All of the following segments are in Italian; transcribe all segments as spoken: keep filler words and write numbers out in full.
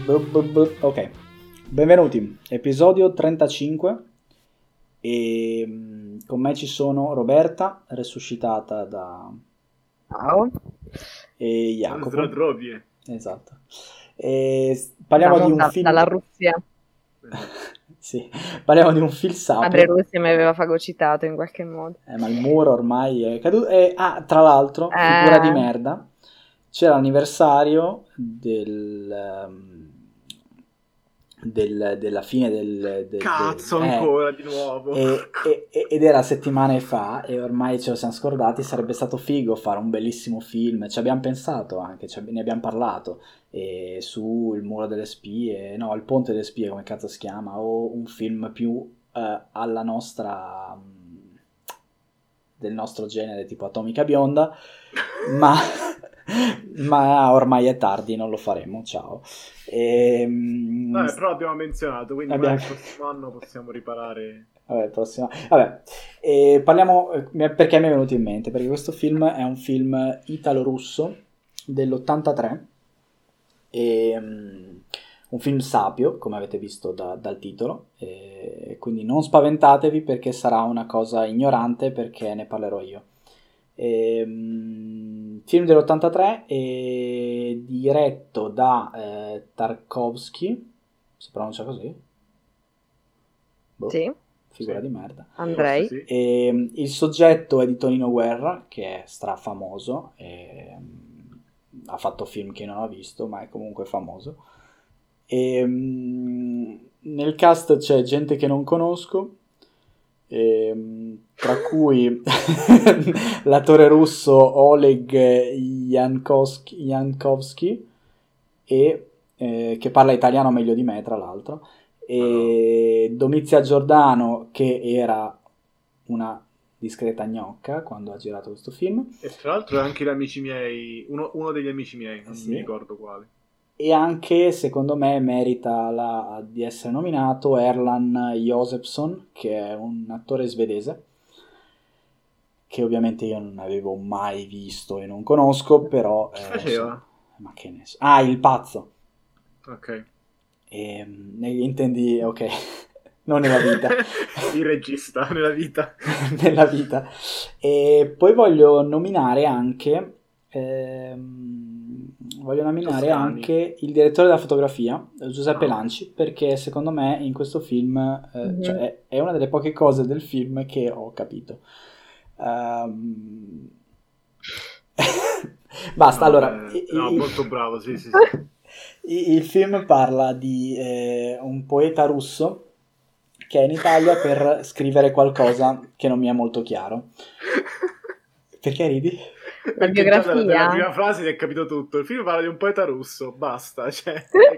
bu- bu- bu- ok, benvenuti, episodio trentacinque e mm, con me ci sono Roberta, resuscitata da... Ciao. e Jacopo. Zdrodrovie. Esatto. E s- parliamo Siamo di un da- film... dalla Russia. Sì, parliamo di un film Madre sapio. Russia mi aveva fagocitato in qualche modo. Eh, ma il muro ormai è caduto. E, ah, tra l'altro, figura di Eh. merda, c'era l'anniversario del, ehm, del- della fine del... del- Cazzo, del- eh, ancora di nuovo. e- e- ed era settimane fa e ormai ce lo siamo scordati. Sarebbe stato figo fare un bellissimo film, ci abbiamo pensato anche, ci ab- ne abbiamo parlato, e su Il muro delle spie, no, Il ponte delle spie, come cazzo si chiama, o un film più eh, alla nostra mh, del nostro genere, tipo Atomica Bionda, ma, ma ormai è tardi, non lo faremo, ciao. Ehm, Vabbè, però l'abbiamo menzionato, quindi Abbiamo- magari il prossimo anno possiamo riparare. Vabbè, prossimo. Vabbè, e parliamo eh, mi è- perché mi è venuto in mente, perché questo film è un film italo-russo dell'ottantatré, e, mm, un film sapio, come avete visto da- dal titolo, e quindi non spaventatevi perché sarà una cosa ignorante, perché ne parlerò io. E, mm, film dell'ottantatré, e diretto da eh, Tarkovsky, si pronuncia così? Boh. Sì, Figura Sì. di merda. Andrei. Forse sì. E, il soggetto è di Tonino Guerra, che è strafamoso, e, mm, ha fatto film che non ho visto, ma è comunque famoso. E, mm, nel cast c'è gente che non conosco, e, mm, tra cui l'attore russo Oleg Yankovsky, Yankovsky, e, eh, che parla italiano meglio di me, tra l'altro, e Domizia Giordano, che era una discreta gnocca quando ha girato questo film, E tra l'altro è anche gli amici miei, uno, uno degli amici miei, non Sì. mi ricordo quale. e anche secondo me merita la- di essere nominato Erland Josephson, che è un attore svedese che ovviamente io non avevo mai visto e non conosco, però Chi eh, faceva? so- ma che ne so. Ah, il pazzo. Ok. E, mm, intendi, ok, non nella vita. Il regista nella vita. nella vita. E poi voglio nominare anche ehm, voglio nominare Toscani. anche il direttore della fotografia, Giuseppe Ah, ok. Lanci, perché secondo me in questo film eh, Mhm. cioè, è, è una delle poche cose del film che ho capito. Ehm, Basta, No, allora beh, i- no, i- molto bravo, sì, sì, sì. i- il film parla di eh, un poeta russo che è in Italia per scrivere qualcosa che non mi è molto chiaro. Perché ridi? La Perché già biografia? dalla, dalla prima frase ti è capito tutto. Il film parla di un poeta russo, basta, cioè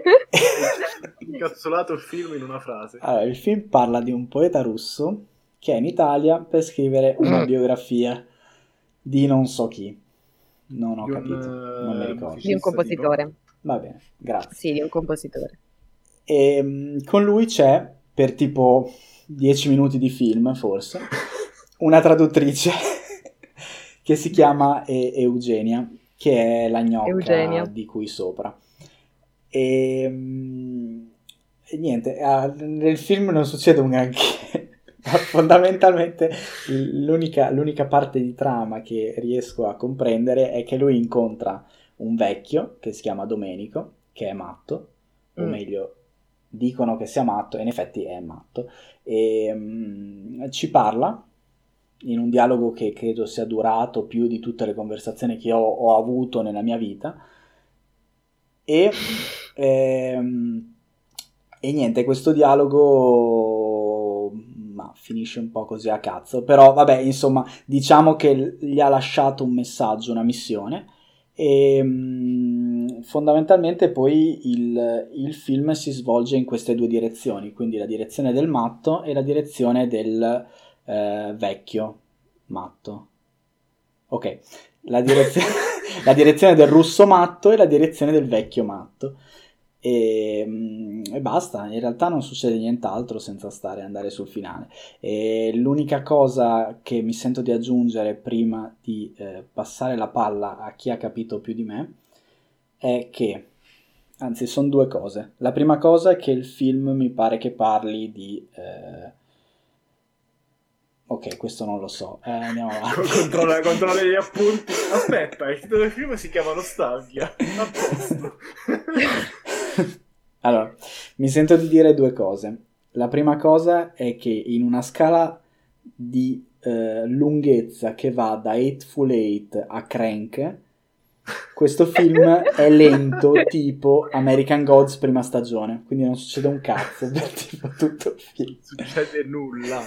hai incazzolato il film in una frase. Allora, il film parla di un poeta russo che è in Italia per scrivere una Mm. biografia di non so chi. Non ho Di un, capito, non mi eh, ricordo. Di un compositore. Va bene, grazie. Sì, di un compositore. E mm, con lui c'è, per tipo dieci minuti di film forse, una traduttrice che si chiama E- Eugenia, che è la gnocca Eugenia. di cui sopra. E, mm, e niente, ah, nel film non succede un granché. Fondamentalmente l'unica, l'unica parte di trama che riesco a comprendere è che lui incontra un vecchio che si chiama Domenico, che è matto, o Mm. meglio dicono che sia matto, e in effetti è matto, e mm, ci parla in un dialogo che credo sia durato più di tutte le conversazioni che ho, ho avuto nella mia vita, e, ehm, e niente, questo dialogo ma finisce un po' così a cazzo, però vabbè, insomma, diciamo che gli ha lasciato un messaggio, una missione, e mm, fondamentalmente poi il, il film si svolge in queste due direzioni, quindi la direzione del matto e la direzione del eh, vecchio matto. Ok, la direzione, la direzione del russo matto e la direzione del vecchio matto. E, mm, e basta, in realtà non succede nient'altro senza stare andare sul finale. E l'unica cosa che mi sento di aggiungere prima di eh, passare la palla a chi ha capito più di me è che Anzi, sono due cose. La prima cosa è che il film mi pare che parli di... eh, Ok, questo non lo so. Eh, andiamo avanti. Controlla, controlla gli appunti. Aspetta, il titolo del film si chiama Nostalgia. A posto. Allora, mi sento di dire due cose. La prima cosa è che in una scala di eh, lunghezza che va da Hateful Eight a Crank, questo film è lento tipo American Gods prima stagione, quindi non succede un cazzo per tipo tutto il film. Non succede nulla.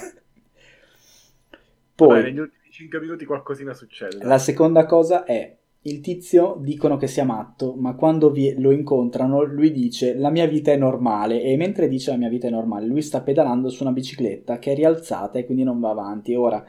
Poi, Vabbè, negli ultimi cinque minuti qualcosina succede. la seconda cosa è, il tizio dicono che sia matto, ma quando vi- lo incontrano lui dice la mia vita è normale, e mentre dice la mia vita è normale lui sta pedalando su una bicicletta che è rialzata e quindi non va avanti. Ora,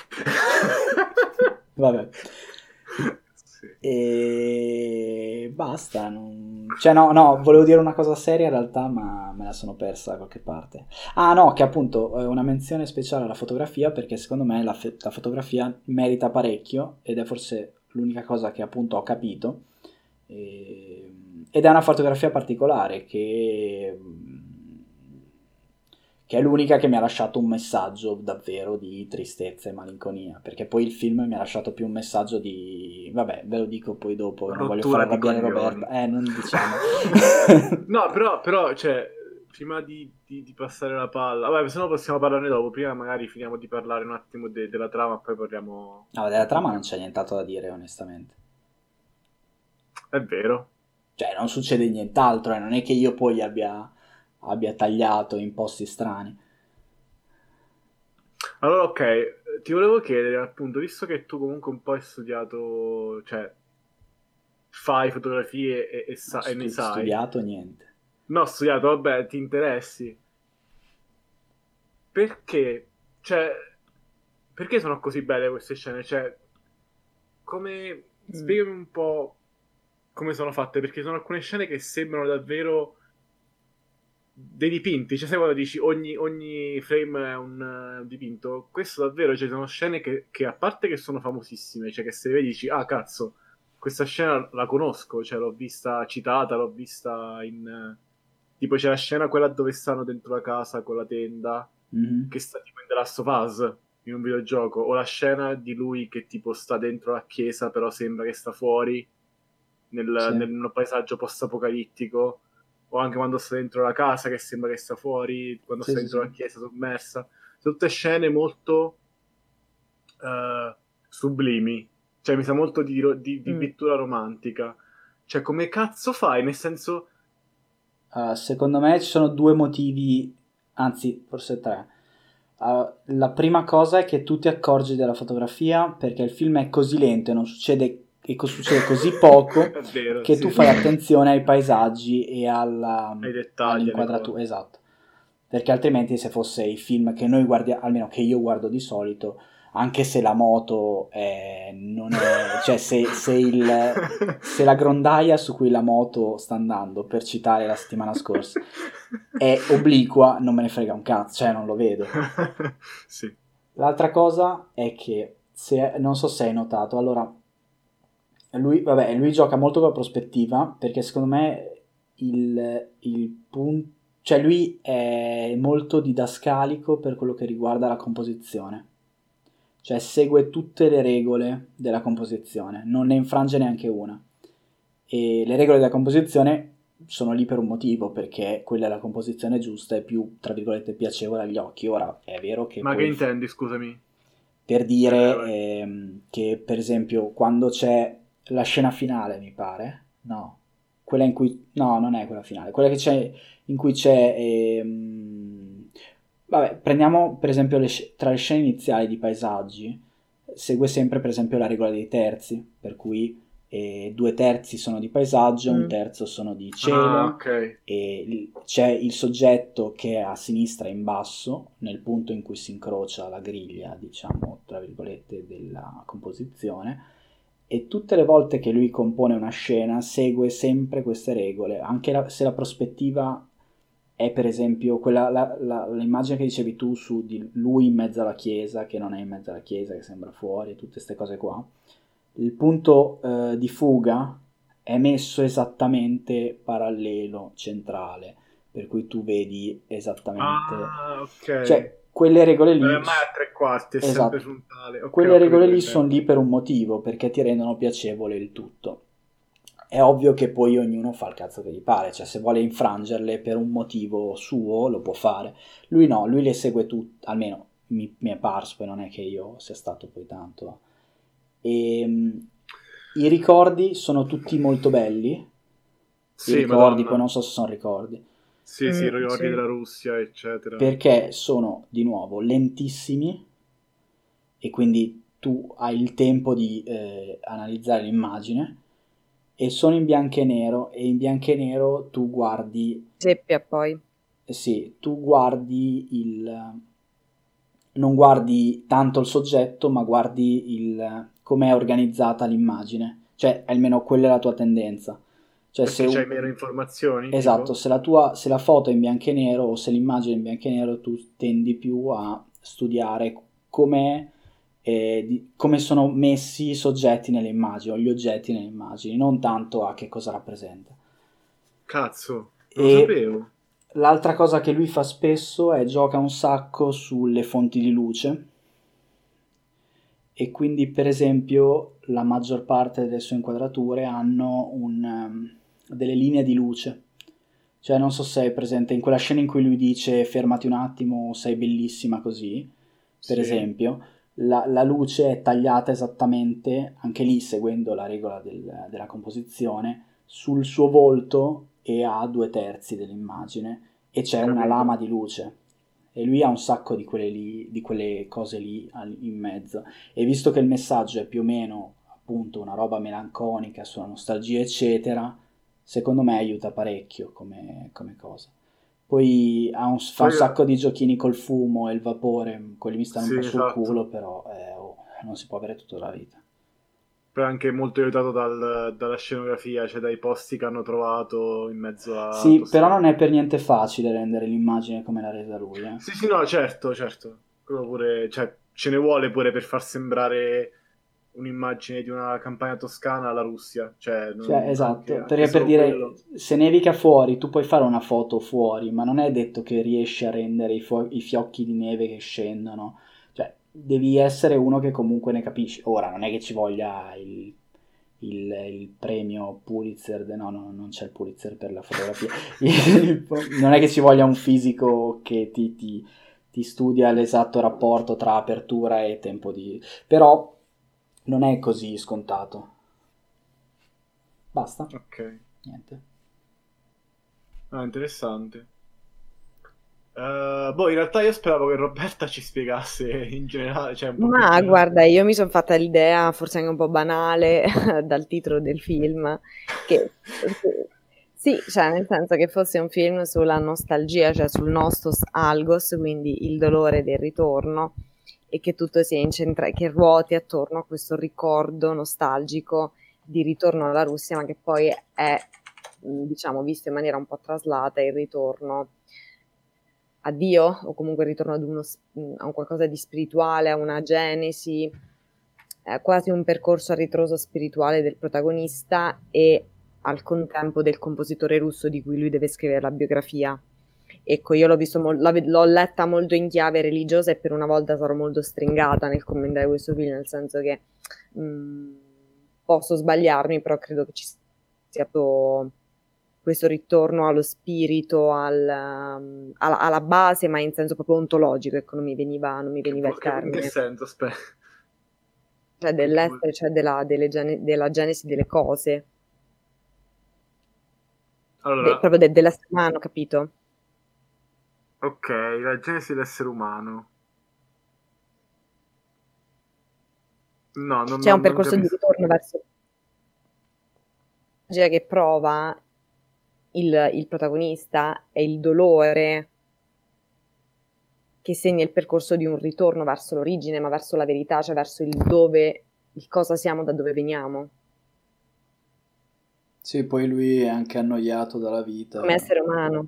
vabbè. Sì. E basta. non- Cioè no, no, volevo dire una cosa seria in realtà, ma me la sono persa da qualche parte. Ah no, che appunto è una menzione speciale alla fotografia, perché secondo me la, fe- la fotografia merita parecchio ed è forse l'unica cosa che appunto ho capito. E- ed è una fotografia particolare che che è l'unica che mi ha lasciato un messaggio davvero di tristezza e malinconia, perché poi il film mi ha lasciato più un messaggio di... vabbè, ve lo dico poi dopo, non voglio Rottura far di arrabbiare coglioni. Roberta, eh, non diciamo. No, però, però, cioè, prima di, di- di passare la palla, vabbè, se no possiamo parlarne dopo. Prima magari finiamo di parlare un attimo de- della trama, poi parliamo. No, della trama non c'è nient'altro da dire, onestamente. È vero. Cioè, non succede nient'altro, eh, non è che io poi abbia, abbia tagliato in posti strani. Allora, ok, eh, ti volevo chiedere, appunto, visto che tu comunque un po' hai studiato, cioè, fai fotografie e, e sa- Ho e ne stu- sai. studiato niente. No, ho studiato, vabbè, ti interessi. Perché, cioè, perché sono così belle queste scene? Cioè, come... Spiegami un po' come sono fatte, perché sono alcune scene che sembrano davvero dei dipinti. Cioè, sai quando dici ogni, ogni frame è un eh, dipinto? Questo davvero, cioè, sono scene che, che a parte che sono famosissime, cioè che se le vedi dici, ah, cazzo, questa scena la conosco, cioè l'ho vista citata, l'ho vista in... eh, tipo c'è la scena quella dove stanno dentro la casa con la tenda, Mhm. che sta tipo in The Last of Us, in un videogioco, o la scena di lui che tipo sta dentro la chiesa però sembra che sta fuori nel, Sì. nel un paesaggio post-apocalittico, o anche quando sta dentro la casa che sembra che sta fuori, quando Sì, sta sì, dentro sì. la chiesa sommersa. Sono tutte scene molto eh, sublimi, cioè mi sa molto di, ro- di, di Mm. pittura romantica. Cioè, come cazzo fai? Nel senso, Uh, secondo me ci sono due motivi, anzi forse tre. Uh, la prima cosa è che tu ti accorgi della fotografia perché il film è così lento e non succede, e co- succede così poco è vero, che sì. tu fai attenzione ai paesaggi e alla, Ai dettagli, alle all'inquadratura, cose. esatto. Perché altrimenti se fosse i film che noi guardiamo, almeno che io guardo di solito, anche se la moto è, non è, cioè se, se, il, se la grondaia su cui la moto sta andando, per citare la settimana scorsa, è obliqua, non me ne frega un cazzo, cioè non lo vedo. Sì. L'altra cosa è che, se, non so se hai notato, allora, lui, vabbè, lui gioca molto con la prospettiva, perché secondo me il, il punto, cioè lui è molto didascalico per quello che riguarda la composizione. Cioè segue tutte le regole della composizione, non ne infrange neanche una. E le regole della composizione sono lì per un motivo, perché quella è la composizione giusta e più, tra virgolette, piacevole agli occhi. Ora, è vero che Ma poi... che intendi, scusami? Per dire Eh, vai. ehm, che, per esempio, quando c'è la scena finale, mi pare, no, quella in cui... no, non è quella finale, quella che c'è in cui c'è... ehm, vabbè, prendiamo per esempio le sc- tra le scene iniziali di paesaggi, segue sempre per esempio la regola dei terzi, per cui eh, due terzi sono di paesaggio, un Mm. terzo sono di Ah, cielo, ok. e il- c'è il soggetto che è a sinistra in basso, nel punto in cui si incrocia la griglia, diciamo, tra virgolette, della composizione, e tutte le volte che lui compone una scena segue sempre queste regole, anche la- se la prospettiva è per esempio quella, la- la- l'immagine che dicevi tu su di lui in mezzo alla chiesa, che non è in mezzo alla chiesa, che sembra fuori, tutte queste cose qua. Il punto eh, di fuga è messo esattamente parallelo, centrale, per cui tu vedi esattamente... Ah, ok. Cioè, quelle regole Non è lì... mai a tre quarti, è sempre Esatto. frontale. Ok, Quelle ho regole capito lì che sono intendi. lì per un motivo, perché ti rendono piacevole il tutto. È ovvio che poi ognuno fa il cazzo che gli pare, cioè se vuole infrangerle per un motivo suo lo può fare. Lui no, lui le segue tutte, almeno mi, mi è parso, poi non è che io sia stato poi tanto. E, mh, i ricordi sono tutti molto belli, i Sì, ricordi, poi Madonna. non so se sono ricordi, Sì, sì, i Mm, ricordi sì. della Russia, eccetera. perché sono di nuovo lentissimi e quindi tu hai il tempo di eh, analizzare l'immagine e sono in bianco e nero e in bianco e nero tu guardi, Seppia poi. eh sì, tu guardi il, non guardi tanto il soggetto ma guardi il, come è organizzata l'immagine, cioè almeno quella è la tua tendenza. Cioè se Perché c'hai un- meno informazioni, Esatto, tipo? se la tua, se la foto è in bianco e nero o se l'immagine è in bianco e nero, tu tendi più a studiare com'è, eh, di- come sono messi i soggetti nelle immagini o gli oggetti nelle immagini, non tanto a che cosa rappresenta. Cazzo, non lo E sapevo. l'altra cosa che lui fa spesso è gioca un sacco sulle fonti di luce e quindi per esempio la maggior parte delle sue inquadrature hanno un, um, delle linee di luce. Cioè, non so se è presente in quella scena in cui lui dice fermati un attimo, sei bellissima così, per Sì, esempio, la, la luce è tagliata esattamente, anche lì seguendo la regola del- della composizione, sul suo volto e a due terzi dell'immagine e c'è una lama capito. di luce. E lui ha un sacco di quelle, lì, di quelle cose lì al- in mezzo. E visto che il messaggio è più o meno appunto una roba melanconica sulla nostalgia, eccetera, secondo me aiuta parecchio come, come cosa. Poi ha un- fa un Poi, sacco di giochini col fumo e il vapore, quelli mi stanno un sì, po' sul esatto. culo, però eh, oh, non si può avere tutta la vita. Poi è anche molto aiutato dal- dalla scenografia, cioè dai posti che hanno trovato in mezzo a Sì, però non autostrada. è per niente facile rendere l'immagine come l'ha resa lui, eh. Sì, sì, no, certo, certo. Quello pure, cioè, ce ne vuole pure per far sembrare un'immagine di una campagna toscana alla Russia. Cioè, Cioè, non- anche, esatto, anche perché per solo dire, quello. se nevica fuori, tu puoi fare una foto fuori, ma non è detto che riesci a rendere i, fo- i fiocchi di neve che scendono. Cioè, devi essere uno che comunque ne capisce. Ora, non è che ci voglia il, il- il premio Pulitzer, de- no, no, non c'è il Pulitzer per la fotografia. Il- non è che ci voglia un fisico che ti, ti- ti studia l'esatto rapporto tra apertura e tempo di... Però non è così scontato. Basta. Ok. Niente. Ah, interessante. Eh, boh, in realtà io speravo che Roberta ci spiegasse in generale, cioè un po' più in Ma generale. guarda, io mi sono fatta l'idea, forse anche un po' banale, dal titolo del film, che sì, cioè nel senso che fosse un film sulla nostalgia, cioè sul nostos algos, quindi il dolore del ritorno, e che tutto sia incentrato, che ruoti attorno a questo ricordo nostalgico di ritorno alla Russia, ma che poi è, mh, diciamo, visto in maniera un po' traslata il ritorno a Dio o comunque il ritorno ad uno, s- a un qualcosa di spirituale, a una genesi, è quasi un percorso a ritroso spirituale del protagonista e al contempo del compositore russo di cui lui deve scrivere la biografia. Ecco, io l'ho, visto mol- l'ave- l'ho letta molto in chiave religiosa e per una volta sarò molto stringata nel commentare questo film, nel senso che mh, posso sbagliarmi, però credo che ci sia proprio questo ritorno allo spirito, al, um, alla, alla base, ma in senso proprio ontologico, ecco, non mi veniva, non mi Che, veniva vo- il che- in che termine, senso? Aspetta. cioè Che, che vuol- dell'essere, cioè della, delle gene- della genesi delle cose, de- Allora, proprio de- dell'essere umano, capito? ok, la genesi dell'essere umano. No, non, C'è un non, non percorso di capisco. ritorno verso la che prova il, il protagonista e il dolore che segna il percorso di un ritorno verso l'origine, ma verso la verità, cioè verso il dove, il cosa siamo, da dove veniamo, Sì, poi lui è anche annoiato dalla come vita. essere umano,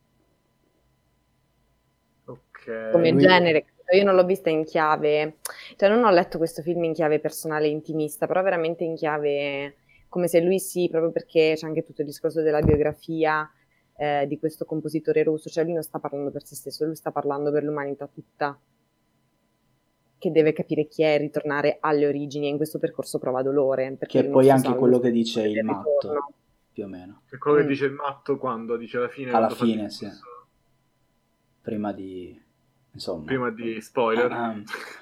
Ok. E come lui, genere. Io non l'ho vista in chiave, cioè non ho letto questo film in chiave personale e intimista, però veramente in chiave come se lui sì, proprio perché c'è anche tutto il discorso della biografia eh, di questo compositore russo, cioè lui non sta parlando per se stesso, lui sta parlando per l'umanità tutta, che deve capire chi è, ritornare alle origini, e in questo percorso prova dolore. Che è poi anche quello che dice il matto, più o meno. È quello Mm. che dice il matto quando? Dice alla fine? Alla quando fa il fine, sì. discorso? Prima di... insomma... Prima di spoiler. Ah,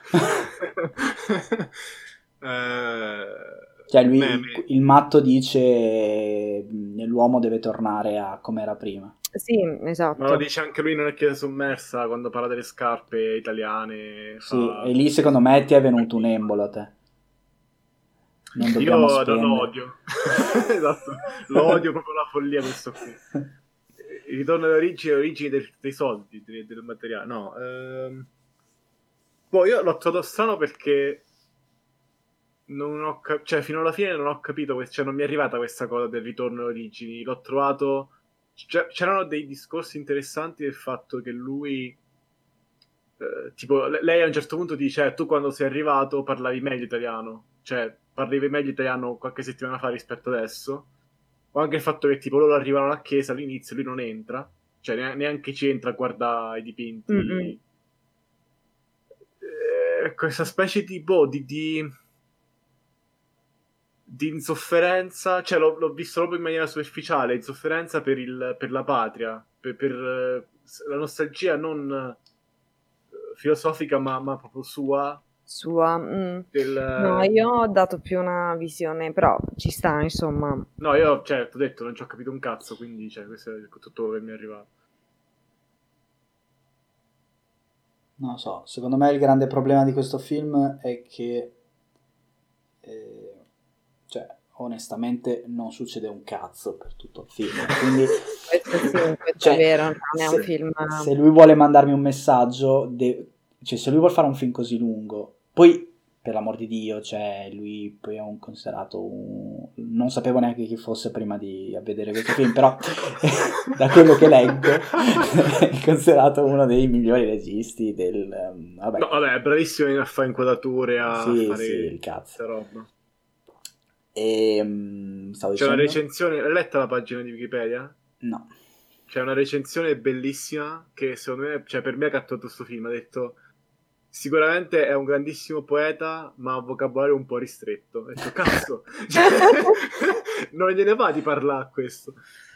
eh, cioè lui, meme. il, il matto dice l'uomo deve tornare a come era prima. Sì, esatto. Ma lo dice anche lui, non è che è sommersa quando parla delle scarpe italiane. Sì, fa... e lì secondo me ti è venuto un embolo a te. Non dobbiamo Io spendere. lo odio. Esatto, lo odio proprio la follia questo qui. Il ritorno alle origini, alle origini del, dei soldi, del, del materiale. No, ehm... poi io l'ho trovato strano perché non ho cap- cioè fino alla fine non ho capito, que- cioè non mi è arrivata questa cosa del ritorno alle origini. L'ho trovato, cioè, c'erano dei discorsi interessanti del fatto che lui eh, tipo le- lei a un certo punto dice eh, tu quando sei arrivato parlavi meglio italiano, cioè parlavi meglio italiano qualche settimana fa rispetto adesso. O anche il fatto che tipo loro arrivano alla chiesa all'inizio, lui non entra, cioè ne- neanche ci entra, guarda i dipinti. Mm-mm. Eh, questa specie di boh, di, di, di insofferenza, cioè l'ho, l'ho visto proprio in maniera superficiale, insofferenza per, il, per la patria, per, per eh, la nostalgia non eh, filosofica ma, ma proprio sua. Sua. mm. Del... No, io ho dato più una visione, però ci sta, insomma. No, io, cioè, ti ho detto, non ci ho capito un cazzo, quindi, cioè, questo è tutto quello che mi è arrivato. Non lo so, secondo me il grande problema di questo film è che, eh, cioè, onestamente non succede un cazzo per tutto il film, quindi Questo sì, questo cioè, è vero, non è un se, film... se lui vuole mandarmi un messaggio, de- cioè se lui vuole fare un film così lungo, poi per l'amor di Dio, cioè lui poi è un considerato un... non sapevo neanche chi fosse prima di vedere questo film, però da quello che leggo è considerato uno dei migliori registi del um, vabbè. No, vabbè, è bravissimo a fare inquadrature, a sì, fare sì, il cazzo. questa roba. E um, stavo C'è dicendo... una recensione, hai letto la pagina di Wikipedia? No. C'è una recensione bellissima che secondo me, cioè per me ha catturto questo film, ha detto sicuramente è un grandissimo poeta ma ha vocabolario un po' ristretto. Ho detto cazzo, non gliene va di parlare a questo.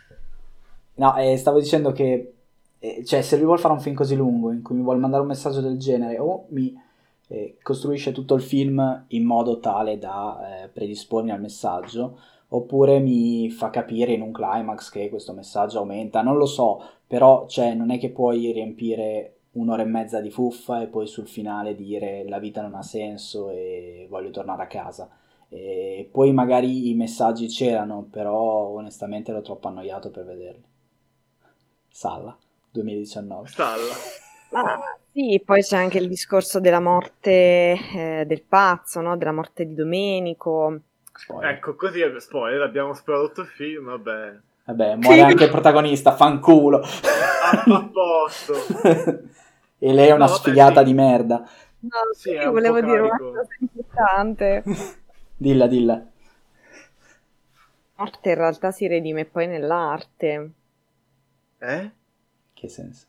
No, eh, stavo dicendo che eh, cioè se lui vuole fare un film così lungo in cui mi vuole mandare un messaggio del genere o mi eh, costruisce tutto il film in modo tale da eh, predispormi al messaggio, oppure mi fa capire in un climax che questo messaggio aumenta, non lo so, però cioè, non è che puoi riempire un'ora e mezza di fuffa e poi sul finale dire la vita non ha senso e voglio tornare a casa. E poi magari i messaggi c'erano, però onestamente ero troppo annoiato per vederli. Salla, duemiladiciannove. Salla. Ma sì, poi c'è anche il discorso della morte eh, del pazzo, no? Della morte di Domenico. Spoiler. Ecco, così è spoiler, abbiamo spoilerato tutto il film, vabbè. Vabbè, muore anche il protagonista, fanculo. A, a posto. E lei è una No, vabbè, sfigata sì. di merda. No, Sì, sì, è un volevo po' dire una carico. cosa importante. Dilla, dilla. La morte in realtà si redime poi nell'arte. Eh? Che senso?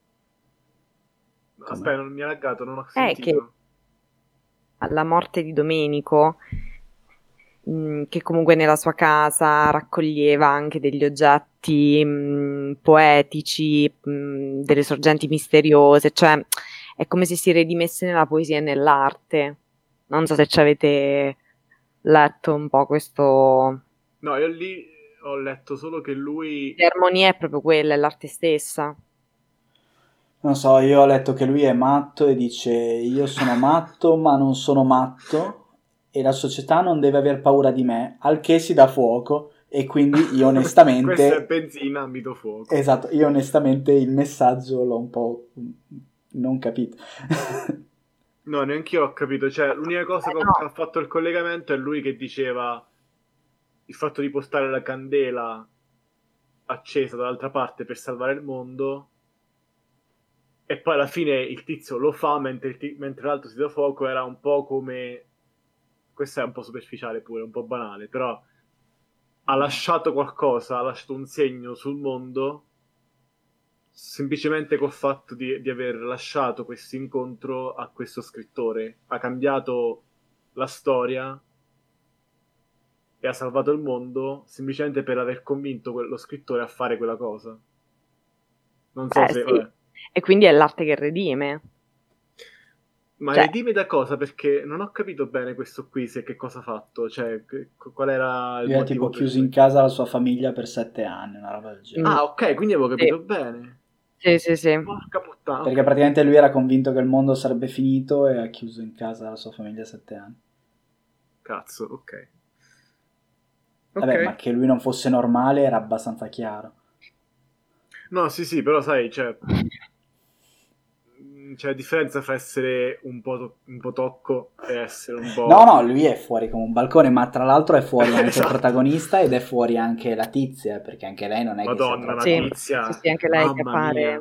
No, aspetta, non mi ha laggato, non ho È sentito. che alla morte di Domenico, mh, che comunque nella sua casa raccoglieva anche degli oggetti mh, poetici, mh, delle sorgenti misteriose, cioè è come se si redimesse nella poesia e nell'arte. Non so se ci avete letto un po' questo... No, io lì ho letto solo che lui... L'armonia è proprio quella, è l'arte stessa. Non so, io ho letto che lui è matto e dice io sono matto ma non sono matto e la società non deve aver paura di me, al che si dà fuoco e quindi io onestamente... Questa è benzina, ambito fuoco. Esatto, io onestamente il messaggio l'ho un po' non capito. No, neanche io ho capito. Cioè, l'unica cosa Eh, che ho- no. che ha fatto il collegamento è lui che diceva il fatto di portare la candela accesa dall'altra parte per salvare il mondo. E poi alla fine il tizio lo fa mentre, il ti- mentre l'altro si dà fuoco. Era un po' come... Questo è un po' superficiale pure, un po' banale, però ha lasciato qualcosa, ha lasciato un segno sul mondo semplicemente col fatto di, di aver lasciato questo incontro a questo scrittore. Ha cambiato la storia e ha salvato il mondo semplicemente per aver convinto quello scrittore a fare quella cosa. Non so Eh, se... sì. Vabbè. E quindi è l'arte che redime. Ma Cioè- redime da cosa? Perché non ho capito bene questo qui, se che cosa ha fatto. Cioè, che- qual era il Lui è motivo tipo per chiuso cui- in casa la sua famiglia per sette anni, una roba del genere. Ah, ok, quindi avevo capito Sì. bene. Sì, sì, sì. Porca puttana. Perché praticamente lui era convinto che il mondo sarebbe finito e ha chiuso in casa la sua famiglia sette anni. Cazzo, ok. Vabbè, Ok. ma che lui non fosse normale era abbastanza chiaro. No, sì, sì, però sai, cioè... mm, c'è la differenza fra essere un po', to- un po' tocco e essere un po'... No, no, lui è fuori come un balcone, ma tra l'altro è fuori anche Esatto. il protagonista ed è fuori anche la tizia, perché anche lei non è Madonna, che una sia Sì, troppo... tizia. sì, sì, anche lei che Mamma appare. mia.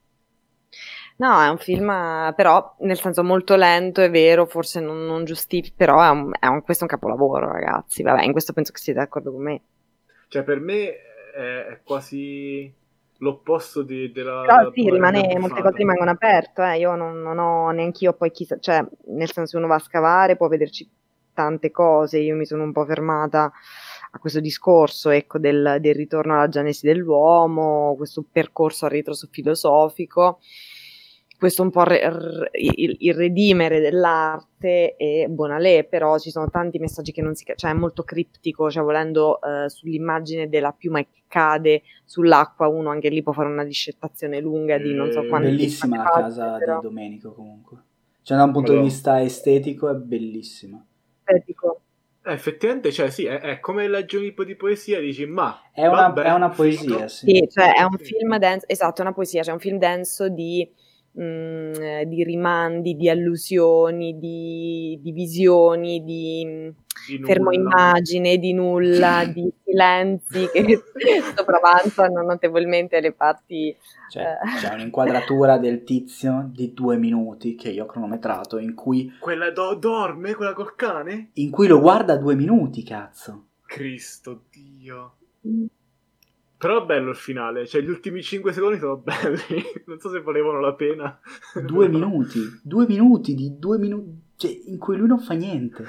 No, è un film, eh, però, nel senso molto lento, è vero, forse non, non giustifica, però è un, è un- questo è un capolavoro, ragazzi. Vabbè, in questo penso che siete d'accordo con me. Cioè, per me è, è quasi l'opposto di- della Però sì, Bavaria rimane, molte abbuffata. cose rimangono aperte, eh. Io non, non ho neanch'io poi chissà, cioè, nel senso uno va a scavare, può vederci tante cose, io mi sono un po' fermata a questo discorso, ecco, del, del ritorno alla genesi dell'uomo, questo percorso a ritroso filosofico, questo un po' re- r- il, il redimere dell'arte e Bonalè, però ci sono tanti messaggi che non si capiscono, cioè è molto criptico, cioè volendo eh, sull'immagine della piuma che cade sull'acqua, uno anche lì può fare una discettazione lunga di non so Eh, quanti Bellissima la quante casa pagine, però di Domenico comunque. Cioè da un punto di Madonna. vista estetico è bellissima. estetico. Eh, effettivamente, cioè, sì, è, è come leggi un libro di poesia, dici, ma È una, vabbè, è una finito. poesia, sì. Sì, cioè è un Sì. film denso, esatto, è una poesia, cioè è un film denso di, mm, eh, di rimandi, di allusioni, di, di visioni, di mm, Di nulla. fermoimmagine, di nulla, di silenzi che sopravanzano notevolmente le parti. Cioè, eh, c'è un'inquadratura del tizio di due minuti che io ho cronometrato, in cui, Quella do- dorme, quella col cane? in cui lo guarda due minuti, cazzo. Cristo Dio. Però è bello il finale, cioè gli ultimi cinque secondi sono belli. Non so se valevano la pena. Due minuti, due minuti di due minuti, cioè, in cui lui non fa niente.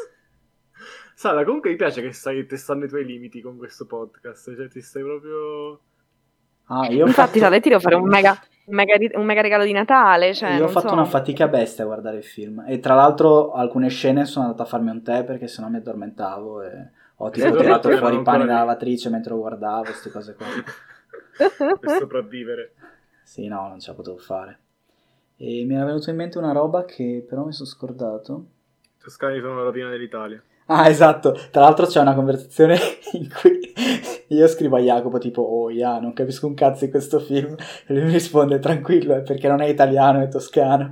Sara, comunque mi piace che stai testando i tuoi limiti con questo podcast, cioè ti stai proprio... Ah, io ho Infatti, fatto, Sara, ti devo fare un mega, un mega, ri- un mega regalo di Natale, cioè, io ho non fatto so. una fatica bestia a guardare il film. E tra l'altro alcune scene sono andato a farmi un tè perché sennò mi addormentavo e ho tipo Sì, tirato erano fuori i ancora pani dalla lì. lavatrice mentre lo guardavo, queste cose qua. Per sopravvivere. Sì, no, non ce la potevo fare. E mi era venuto in mente una roba che però mi sono scordato. I toscani sono la rapina dell'Italia. Ah, esatto. Tra l'altro c'è una conversazione in cui io scrivo a Jacopo tipo, oh, ja, non capisco un cazzo di questo film. E lui mi risponde, tranquillo, è perché non è italiano, è toscano.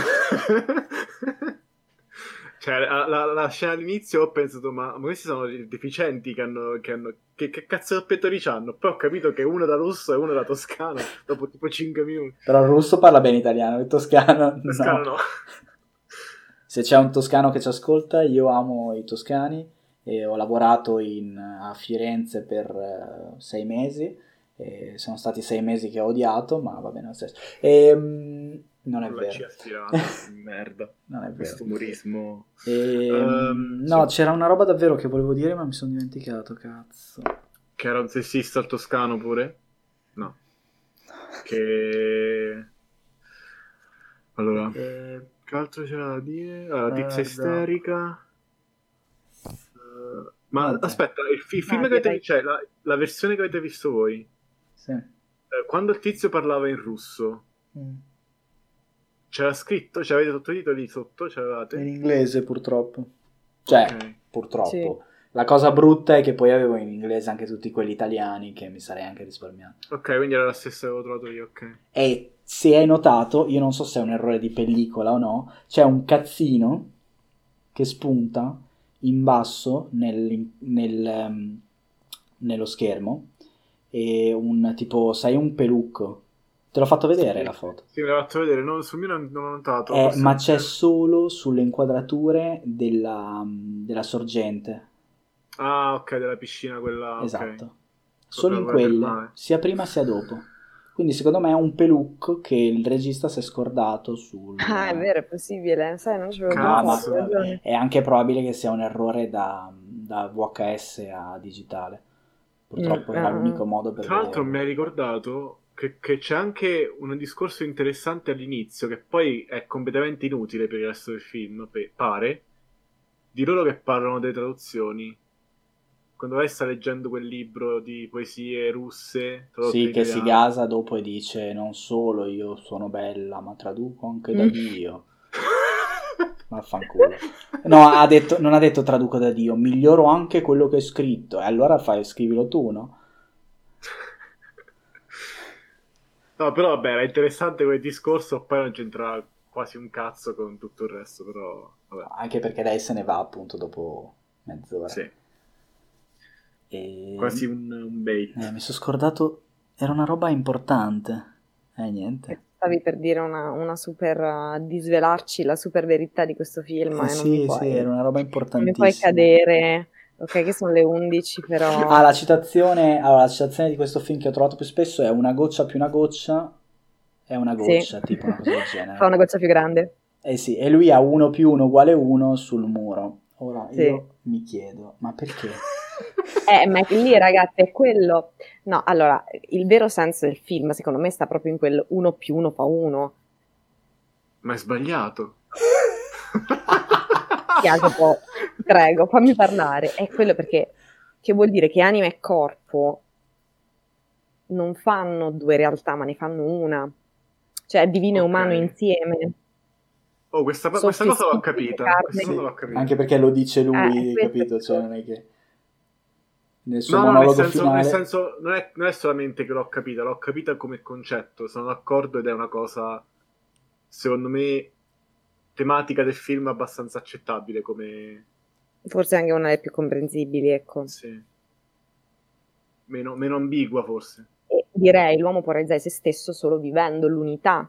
Cioè, la, la- la scena all'inizio ho pensato, ma, ma questi sono i deficienti che hanno... Che, hanno, che, che cazzo di pettori c'hanno? Poi ho capito che uno da russo e uno da toscano, dopo tipo cinque minuti. Però il russo parla bene italiano, il toscano Toscano no. no. Se c'è un toscano che ci ascolta, io amo i toscani e ho lavorato in- a Firenze per eh, sei mesi. E sono stati sei mesi che ho odiato, ma va bene lo stesso. Ehm, non è Con la vero. C aspirata, merda. Non è vero. Questo umorismo. Ehm, Ehm, no, sì. c'era una roba davvero che volevo dire, ma mi sono dimenticato, cazzo. Che era un sessista al toscano pure? No. Che... Allora, Eh, che altro c'era da dire? Allora, la tizia Merda. isterica. Eh, ma Vabbè. aspetta, il, fi- il film Ah, che avete direi. cioè, la, la versione che avete visto voi, sì. eh, quando il tizio parlava in russo, Mm. c'era scritto, cioè avete sottotitoli sotto, In c'avevate? inglese purtroppo. Cè, Ok. purtroppo. Sì. La cosa brutta è che poi avevo in inglese anche tutti quelli italiani che mi sarei anche risparmiato. Ok, quindi era la stessa che avevo trovato io, ok. E se hai notato, io non so se è un errore di pellicola o no, c'è un cazzino che spunta in basso nel- nel, ehm, nello schermo e un tipo, sai, un pelucco. Te l'ho fatto vedere la foto. Sì, me l'ha fatto vedere, no, sul mio non, non ho notato. Eh, forse- ma c'è solo sulle inquadrature della, della sorgente. Ah, ok, della piscina quella... Esatto. Ok. Solo in Quella del quelle, mare. sia prima sia dopo. Quindi secondo me è un peluc che il regista si è scordato sul... Ah, è vero, è possibile, sai, non ci avevo No, ma pensato, hai ragione. è anche probabile che sia un errore da, da V H S a digitale. Purtroppo Mm, era ah, l'unico modo per Tra l'altro mi vederlo. hai ricordato che, che c'è anche un discorso interessante all'inizio, che poi è completamente inutile per il resto del film, pe- pare, di loro che parlano delle traduzioni. Quando lei sta leggendo quel libro di poesie russe tradotto Sì, in che si italiano. gasa dopo e dice non solo io sono bella, ma traduco anche da Mm. Dio. Vaffanculo. No, ha detto, non ha detto traduco da Dio, miglioro anche quello che è scritto. E allora fai, scrivilo tu, no? No, però vabbè, era interessante quel discorso, poi non c'entra quasi un cazzo con tutto il resto, però vabbè, Anche perché lei se ne va appunto dopo mezz'ora. sì, E... quasi un, un bait. Eh, mi sono scordato, era una roba importante. Eh, niente. Stavi per dire una, una super, uh, di svelarci la super verità di questo film Eh, e non mi sì, puoi, sì, era una roba non mi puoi importantissima. cadere. Ok, che sono le undici, però... Ah, la citazione, allora, la citazione di questo film che ho trovato più spesso è una goccia più una goccia è una Sì, goccia, tipo una cosa del fa genere. una goccia più grande. Eh sì, e lui ha uno più uno uguale uno sul muro. Ora Sì. io mi chiedo, ma perché? Eh, ma lì, ragazzi, è quello... No, allora, il vero senso del film, secondo me, sta proprio in quel uno più uno fa uno. Ma è sbagliato. Jacopo, ti prego, fammi parlare. È quello perché, che vuol dire che anima e corpo non fanno due realtà, ma ne fanno una. Cioè, divino e Ok. umano insieme. Oh, questa, questa Soffi cosa l'ho spirito, capita. carne. Questa Sì, cosa l'ho capita. anche perché lo dice Eh, lui, questo è capito? Cioè, tutto. non è che nel suo No, no, nel monologo senso, nel finale... senso non, è, non è solamente che l'ho capita, l'ho capita come concetto, sono d'accordo ed è una cosa, secondo me, tematica del film abbastanza accettabile come... Forse anche una delle più comprensibili, ecco. Sì. Meno, meno ambigua forse. E direi l'uomo può realizzare se stesso solo vivendo l'unità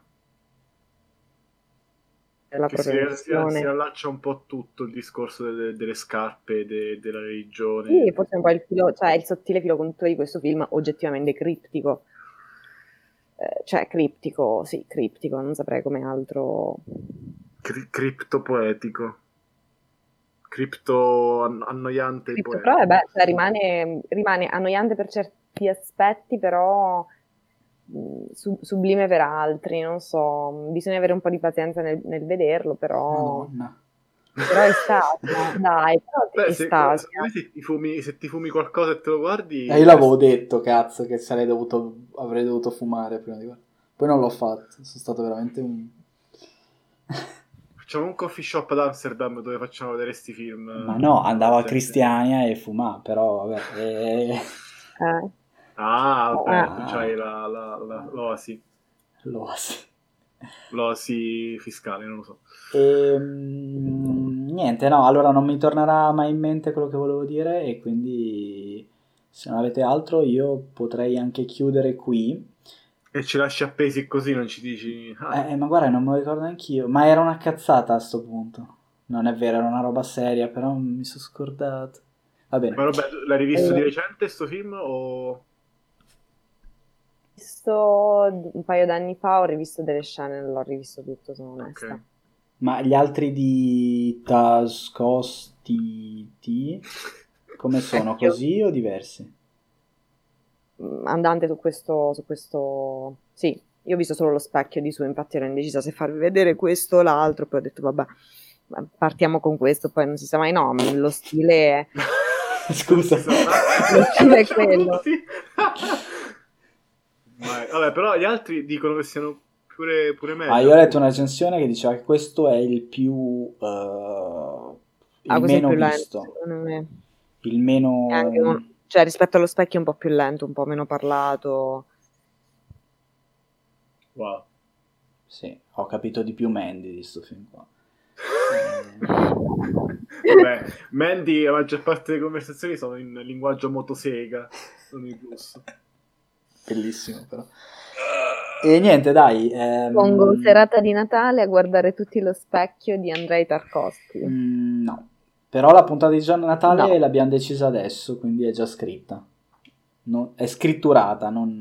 della Che si, propria si, si missione. allaccia un po' a tutto il discorso delle, delle scarpe, de- della religione. Sì, forse un po' il filo, cioè il sottile filo conduttore di questo film oggettivamente criptico. Eh, cioè criptico, sì, criptico, non saprei come altro. Cri- criptopoetico. Cripto an- annoiante e Cripto, poetico. però vabbè, cioè, rimane, rimane annoiante per certi aspetti, però mh, sub- sublime per altri, non so, bisogna avere un po' di pazienza nel, nel vederlo, però, Madonna. però estasia, dai, però Beh, se, estasia. secondo me se ti, fumi, se ti fumi qualcosa e te lo guardi... Eh, io l'avevo detto, cazzo, che sarei dovuto, avrei dovuto fumare prima di quello. Poi non l'ho fatto, sono stato veramente un... Facciamo un coffee shop ad Amsterdam dove facciamo vedere sti film. Ma no, andavo a Gente. Cristiania e fumavo, però vabbè... eh, Eh. Ah, vabbè, Ah. tu c'hai la, la, la, l'oasi. L'oasi. L'oasi fiscale, non lo so. E, mm, niente, no, allora non mi tornerà mai in mente quello che volevo dire e quindi se non avete altro io potrei anche chiudere qui. E ci lasci appesi così, non ci dici... Ah, Eh, ma guarda, non me lo ricordo anch'io, ma era una cazzata a sto punto. Non è vero, era una roba seria, però mi sono scordato. Va bene. ma vabbè, l'hai rivisto di Eh. recente sto film o... Visto un paio d'anni fa, ho rivisto delle scene, non l'ho rivisto tutto, sono onesta. Ok. Ma gli altri di Tascosti come sono? Vecchio. Così o diversi? Mm, andante su questo, su questo, sì, io ho visto solo lo specchio di su, infatti ero indecisa se farvi vedere questo o l'altro, poi ho detto vabbè, partiamo con questo, poi non si sa mai, no, lo stile è... Scusa. Lo stile è quello. Ma- vabbè, però gli altri dicono che siano pure, pure meglio. Ah, io ho letto una recensione che diceva che questo è il più eh, il Ah, questo è meno più lento, visto, secondo me. il meno È anche un- cioè, rispetto allo specchio è un po' più lento, un po' meno parlato. Wow. sì, ho capito di più Mandy di sto film qua. Vabbè, Mandy, la maggior parte delle conversazioni sono in linguaggio motosega, non in russo. Bellissimo però. E niente, dai. ehm, Pongo serata di Natale a guardare tutti lo specchio di Andrei Tarkovsky. mm, no, Però la puntata di Gian Natale No. l'abbiamo decisa adesso, quindi è già scritta. Non- è scritturata, non...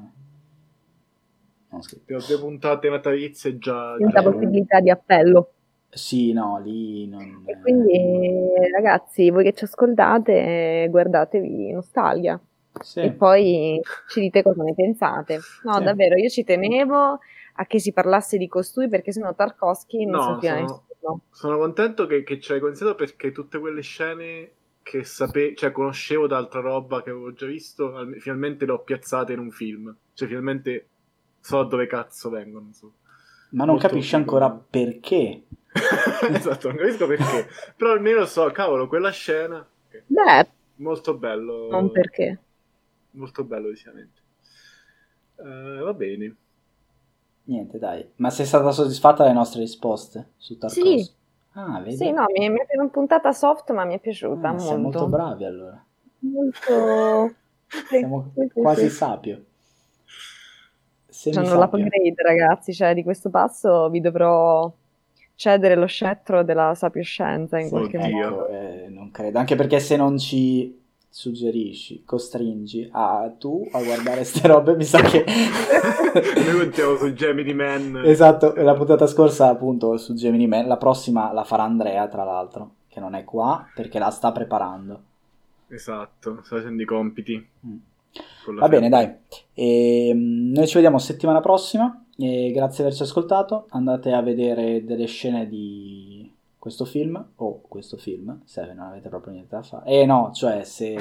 non scritta. Le due puntate natalizie già... Senza Allora, possibilità di appello. Sì, no, lì non... E quindi, ragazzi, voi che ci ascoltate, guardatevi Nostalgia. Sì. E poi ci dite cosa ne pensate. No, Sì. davvero, io ci tenevo a che si parlasse di costui, perché sennò Tarkovsky non No, so più a sono, nessuno. sono contento che, che ci hai consigliato, perché tutte quelle scene che sapevo, cioè conoscevo da altra roba che avevo già visto, al- finalmente le ho piazzate in un film. Cioè finalmente so dove cazzo vengono. Insomma. Ma non Molto capisci figo. ancora perché. Esatto, non capisco perché. Però almeno so, cavolo, quella scena... Beh, Molto bello. non perché. Molto bello, decisamente. Eh, va bene. Niente, dai. Ma sei stata soddisfatta delle nostre risposte su Tarkovsky? Sì. Ah, vedi? Sì, no, mi, mi è una puntata soft, ma mi è piaciuta Ah, molto. siamo molto bravi allora. Molto... Sì, Siamo sì, sì, quasi sì. sapio. Hanno Semisapio. l'upgrade, ragazzi, cioè di questo passo vi dovrò cedere lo scettro della sapioscenza in Sì, qualche Oddio. modo. ecco, eh, non credo. Anche perché se non ci suggerisci, costringi a tu a guardare ste robe, mi sa che... Noi contiamo su Gemini Man. Esatto, la puntata scorsa appunto su Gemini Man, la prossima la farà Andrea, tra l'altro, che non è qua perché la sta preparando. Esatto, sta facendo i compiti. Mm. Con la Va bene, febbre. dai. E, mm, noi ci vediamo settimana prossima. E grazie di averci ascoltato. Andate a vedere delle scene di questo film o questo film, se non avete proprio niente da fare. Eh no, cioè se...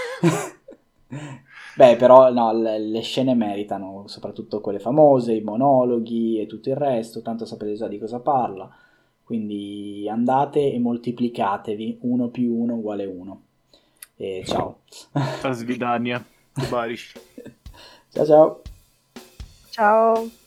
Beh, però no, le, le scene meritano, soprattutto quelle famose, i monologhi e tutto il resto, tanto sapete già di cosa parla. Quindi andate e moltiplicatevi, uno più uno uguale uno. E ciao. A Svidania. Barici. Ciao ciao. Ciao.